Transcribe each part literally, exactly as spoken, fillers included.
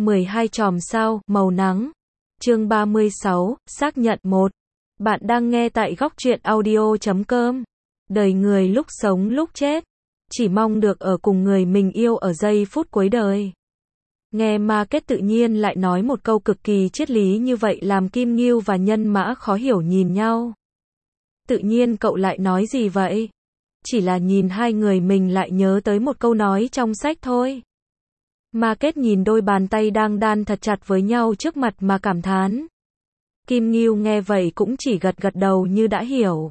mười hai chòm sao, màu nắng. Chương ba mươi sáu, xác nhận một. Bạn đang nghe tại góc truyện audio chấm com. Đời người lúc sống lúc chết. Chỉ mong được ở cùng người mình yêu ở giây phút cuối đời. Nghe Ma Kết tự nhiên lại nói một câu cực kỳ triết lý như vậy làm Kim Ngưu và Nhân Mã khó hiểu nhìn nhau. Tự nhiên cậu lại nói gì vậy? Chỉ là nhìn hai người mình lại nhớ tới một câu nói trong sách thôi. Ma Kết nhìn đôi bàn tay đang đan thật chặt với nhau trước mặt mà cảm thán. Kim Ngưu nghe vậy cũng chỉ gật gật đầu như đã hiểu.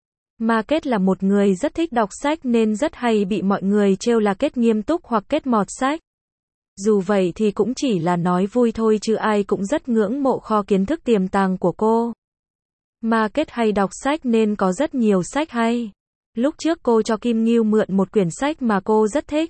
Ma Kết là một người rất thích đọc sách nên rất hay bị mọi người trêu là Kết nghiêm túc hoặc Kết mọt sách. Dù vậy thì cũng chỉ là nói vui thôi chứ ai cũng rất ngưỡng mộ kho kiến thức tiềm tàng của cô. Ma Kết hay đọc sách nên có rất nhiều sách hay. Lúc trước cô cho Kim Ngưu mượn một quyển sách mà cô rất thích.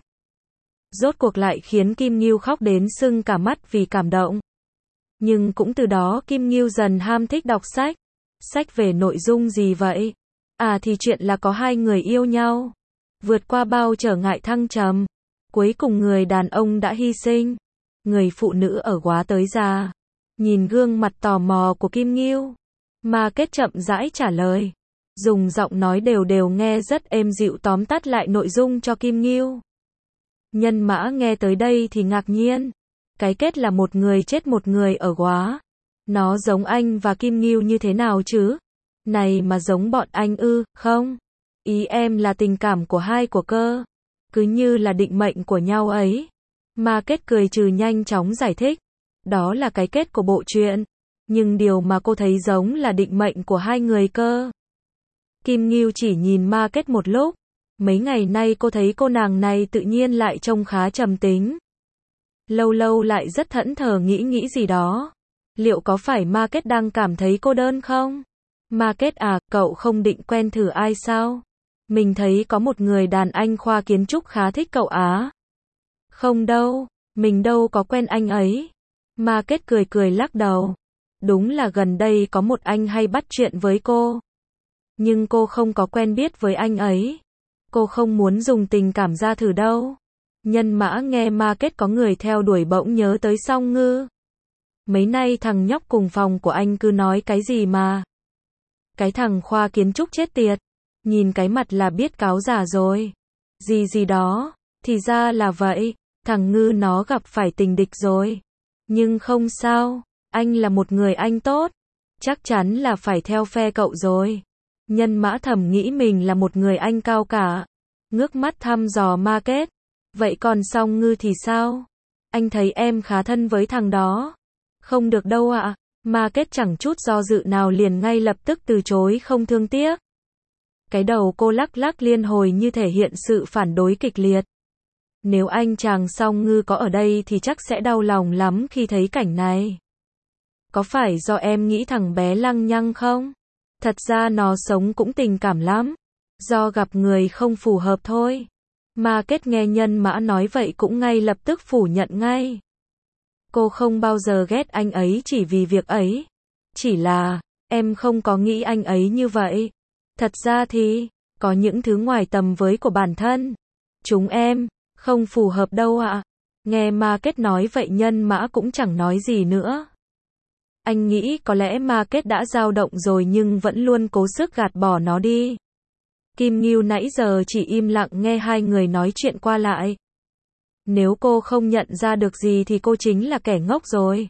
Rốt cuộc lại khiến Kim Ngưu khóc đến sưng cả mắt vì cảm động. Nhưng cũng từ đó Kim Ngưu dần ham thích đọc sách. Sách về nội dung gì vậy? À thì chuyện là có hai người yêu nhau. Vượt qua bao trở ngại thăng trầm. Cuối cùng người đàn ông đã hy sinh. Người phụ nữ ở quá tới già. Nhìn gương mặt tò mò của Kim Ngưu. Ma Kết chậm rãi trả lời. Dùng giọng nói đều đều nghe rất êm dịu tóm tắt lại nội dung cho Kim Ngưu. Nhân Mã nghe tới đây thì ngạc nhiên. Cái kết là một người chết một người ở quá. Nó giống anh và Kim Ngưu như thế nào chứ? Này mà giống bọn anh ư, không? Ý em là tình cảm của hai của cơ. Cứ như là định mệnh của nhau ấy. Ma Kết cười trừ nhanh chóng giải thích. Đó là cái kết của bộ truyện. Nhưng điều mà cô thấy giống là định mệnh của hai người cơ. Kim Ngưu chỉ nhìn Ma Kết một lúc. Mấy ngày nay cô thấy cô nàng này tự nhiên lại trông khá trầm tính. Lâu lâu lại rất thẫn thờ nghĩ nghĩ gì đó. Liệu có phải Ma Kết đang cảm thấy cô đơn không? Ma Kết à, cậu không định quen thử ai sao? Mình thấy có một người đàn anh khoa kiến trúc khá thích cậu á. Không đâu, mình đâu có quen anh ấy. Ma Kết cười cười lắc đầu. Đúng là gần đây có một anh hay bắt chuyện với cô. Nhưng cô không có quen biết với anh ấy. Cô không muốn dùng tình cảm ra thử đâu. Nhân Mã nghe Ma Kết có người theo đuổi bỗng nhớ tới Song Ngư. Mấy nay thằng nhóc cùng phòng của anh cứ nói cái gì mà. Cái thằng khoa kiến trúc chết tiệt. Nhìn cái mặt là biết cáo giả rồi. Gì gì đó. Thì ra là vậy. Thằng Ngư nó gặp phải tình địch rồi. Nhưng không sao. Anh là một người anh tốt. Chắc chắn là phải theo phe cậu rồi. Nhân Mã thầm nghĩ mình là một người anh cao cả. Ngước mắt thăm dò Ma Kết. Vậy còn Song Ngư thì sao? Anh thấy em khá thân với thằng đó. Không được đâu ạ. À. Ma Kết chẳng chút do dự nào liền ngay lập tức từ chối không thương tiếc. Cái đầu cô lắc lắc liên hồi như thể hiện sự phản đối kịch liệt. Nếu anh chàng Song Ngư có ở đây thì chắc sẽ đau lòng lắm khi thấy cảnh này. Có phải do em nghĩ thằng bé lăng nhăng không? Thật ra nó sống cũng tình cảm lắm. Do gặp người không phù hợp thôi. Ma Kết nghe Nhân Mã nói vậy cũng ngay lập tức phủ nhận ngay. Cô không bao giờ ghét anh ấy chỉ vì việc ấy. Chỉ là, em không có nghĩ anh ấy như vậy. Thật ra thì, có những thứ ngoài tầm với của bản thân. Chúng em, không phù hợp đâu ạ. À. Nghe Ma Kết nói vậy Nhân Mã cũng chẳng nói gì nữa. Anh nghĩ có lẽ Ma Kết đã dao động rồi nhưng vẫn luôn cố sức gạt bỏ nó đi. Kim Ngưu nãy giờ chỉ im lặng nghe hai người nói chuyện qua lại. Nếu cô không nhận ra được gì thì cô chính là kẻ ngốc rồi.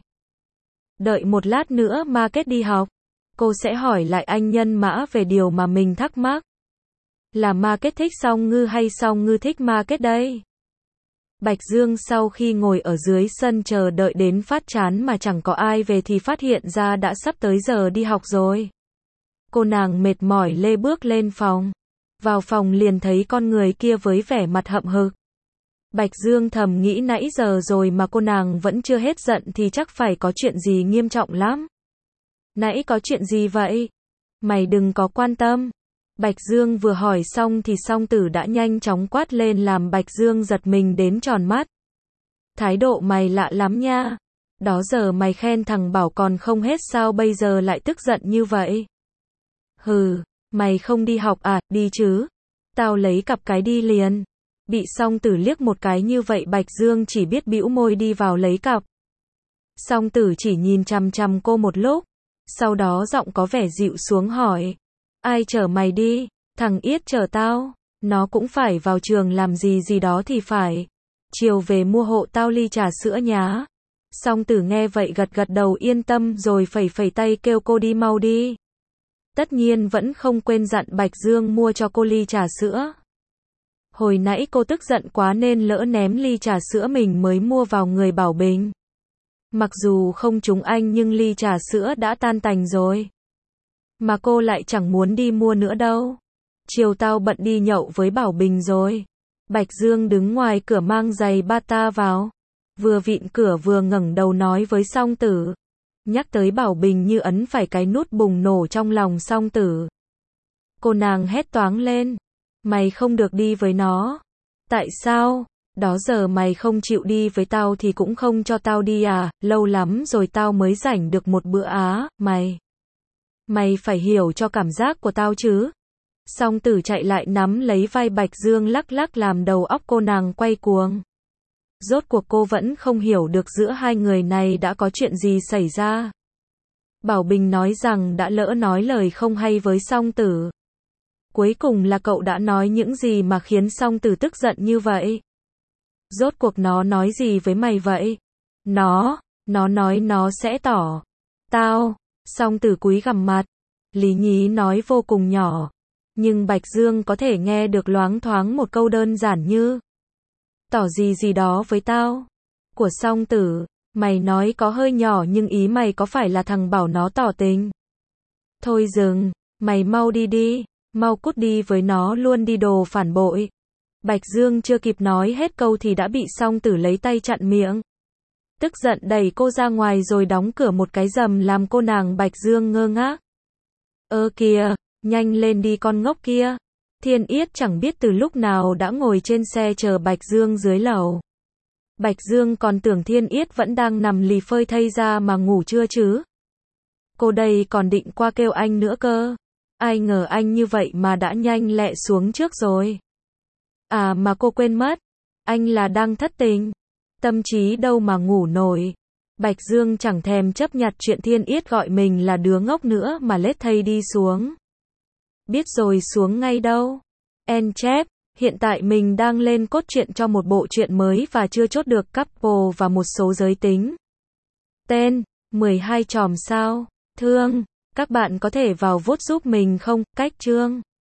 Đợi một lát nữa Ma Kết đi học. Cô sẽ hỏi lại anh Nhân Mã về điều mà mình thắc mắc. Là Ma Kết thích Song Ngư hay Song Ngư thích Ma Kết đây? Bạch Dương sau khi ngồi ở dưới sân chờ đợi đến phát chán mà chẳng có ai về thì phát hiện ra đã sắp tới giờ đi học rồi. Cô nàng mệt mỏi lê bước lên phòng. Vào phòng liền thấy con người kia với vẻ mặt hậm hực. Bạch Dương thầm nghĩ nãy giờ rồi mà cô nàng vẫn chưa hết giận thì chắc phải có chuyện gì nghiêm trọng lắm. Nãy có chuyện gì vậy? Mày đừng có quan tâm. Bạch Dương vừa hỏi xong thì Song Tử đã nhanh chóng quát lên làm Bạch Dương giật mình đến tròn mắt. Thái độ mày lạ lắm nha. Đó giờ mày khen thằng Bảo còn không hết sao bây giờ lại tức giận như vậy? Hừ, mày không đi học à, đi chứ. Tao lấy cặp cái đi liền. Bị Song Tử liếc một cái như vậy Bạch Dương chỉ biết bĩu môi đi vào lấy cặp. Song Tử chỉ nhìn chằm chằm cô một lúc, sau đó giọng có vẻ dịu xuống hỏi, ai chở mày đi? Thằng Yết chở tao, nó cũng phải vào trường làm gì gì đó thì phải. Chiều về mua hộ tao ly trà sữa nhá. Song Tử nghe vậy gật gật đầu yên tâm rồi phẩy phẩy tay kêu cô đi mau đi. Tất nhiên vẫn không quên dặn Bạch Dương mua cho cô ly trà sữa. Hồi nãy cô tức giận quá nên lỡ ném ly trà sữa mình mới mua vào người Bảo Bình. Mặc dù không trúng anh nhưng ly trà sữa đã tan tành rồi. Mà cô lại chẳng muốn đi mua nữa đâu. Chiều tao bận đi nhậu với Bảo Bình rồi. Bạch Dương đứng ngoài cửa mang giày bata vào. Vừa vịn cửa vừa ngẩng đầu nói với Song Tử. Nhắc tới Bảo Bình như ấn phải cái nút bùng nổ trong lòng Song Tử. Cô nàng hét toáng lên. Mày không được đi với nó. Tại sao? Đó giờ mày không chịu đi với tao thì cũng không cho tao đi à, lâu lắm rồi tao mới rảnh được một bữa á, mày. Mày phải hiểu cho cảm giác của tao chứ. Song Tử chạy lại nắm lấy vai Bạch Dương lắc lắc làm đầu óc cô nàng quay cuồng. Rốt cuộc cô vẫn không hiểu được giữa hai người này đã có chuyện gì xảy ra. Bảo Bình nói rằng đã lỡ nói lời không hay với Song Tử. Cuối cùng là cậu đã nói những gì mà khiến Song Tử tức giận như vậy? Rốt cuộc nó nói gì với mày vậy? Nó, nó nói nó sẽ tỏ. Tao, Song Tử cúi gằm mặt. Lý nhí nói vô cùng nhỏ. Nhưng Bạch Dương có thể nghe được loáng thoáng một câu đơn giản như tỏ gì gì đó với tao. Của Song Tử, mày nói có hơi nhỏ nhưng ý mày có phải là thằng bảo nó tỏ tình? Thôi dừng, mày mau đi đi, mau cút đi với nó luôn đi đồ phản bội. Bạch Dương chưa kịp nói hết câu thì đã bị Song Tử lấy tay chặn miệng. Tức giận đẩy cô ra ngoài rồi đóng cửa một cái rầm làm cô nàng Bạch Dương ngơ ngác. Ơ kìa, nhanh lên đi con ngốc kia. Thiên Yết chẳng biết từ lúc nào đã ngồi trên xe chờ Bạch Dương dưới lầu. Bạch Dương còn tưởng Thiên Yết vẫn đang nằm lì phơi thây ra mà ngủ chưa chứ. Cô đây còn định qua kêu anh nữa cơ. Ai ngờ anh như vậy mà đã nhanh lẹ xuống trước rồi. À mà cô quên mất. Anh là đang thất tình. Tâm trí đâu mà ngủ nổi. Bạch Dương chẳng thèm chấp nhặt chuyện Thiên Yết gọi mình là đứa ngốc nữa mà lết thây đi xuống. Biết rồi xuống ngay đâu. En chép, hiện tại mình đang lên cốt truyện cho một bộ truyện mới và chưa chốt được couple và một số giới tính. Tên, mười hai chòm sao. Thương, các bạn có thể vào vote giúp mình không? Cách chương.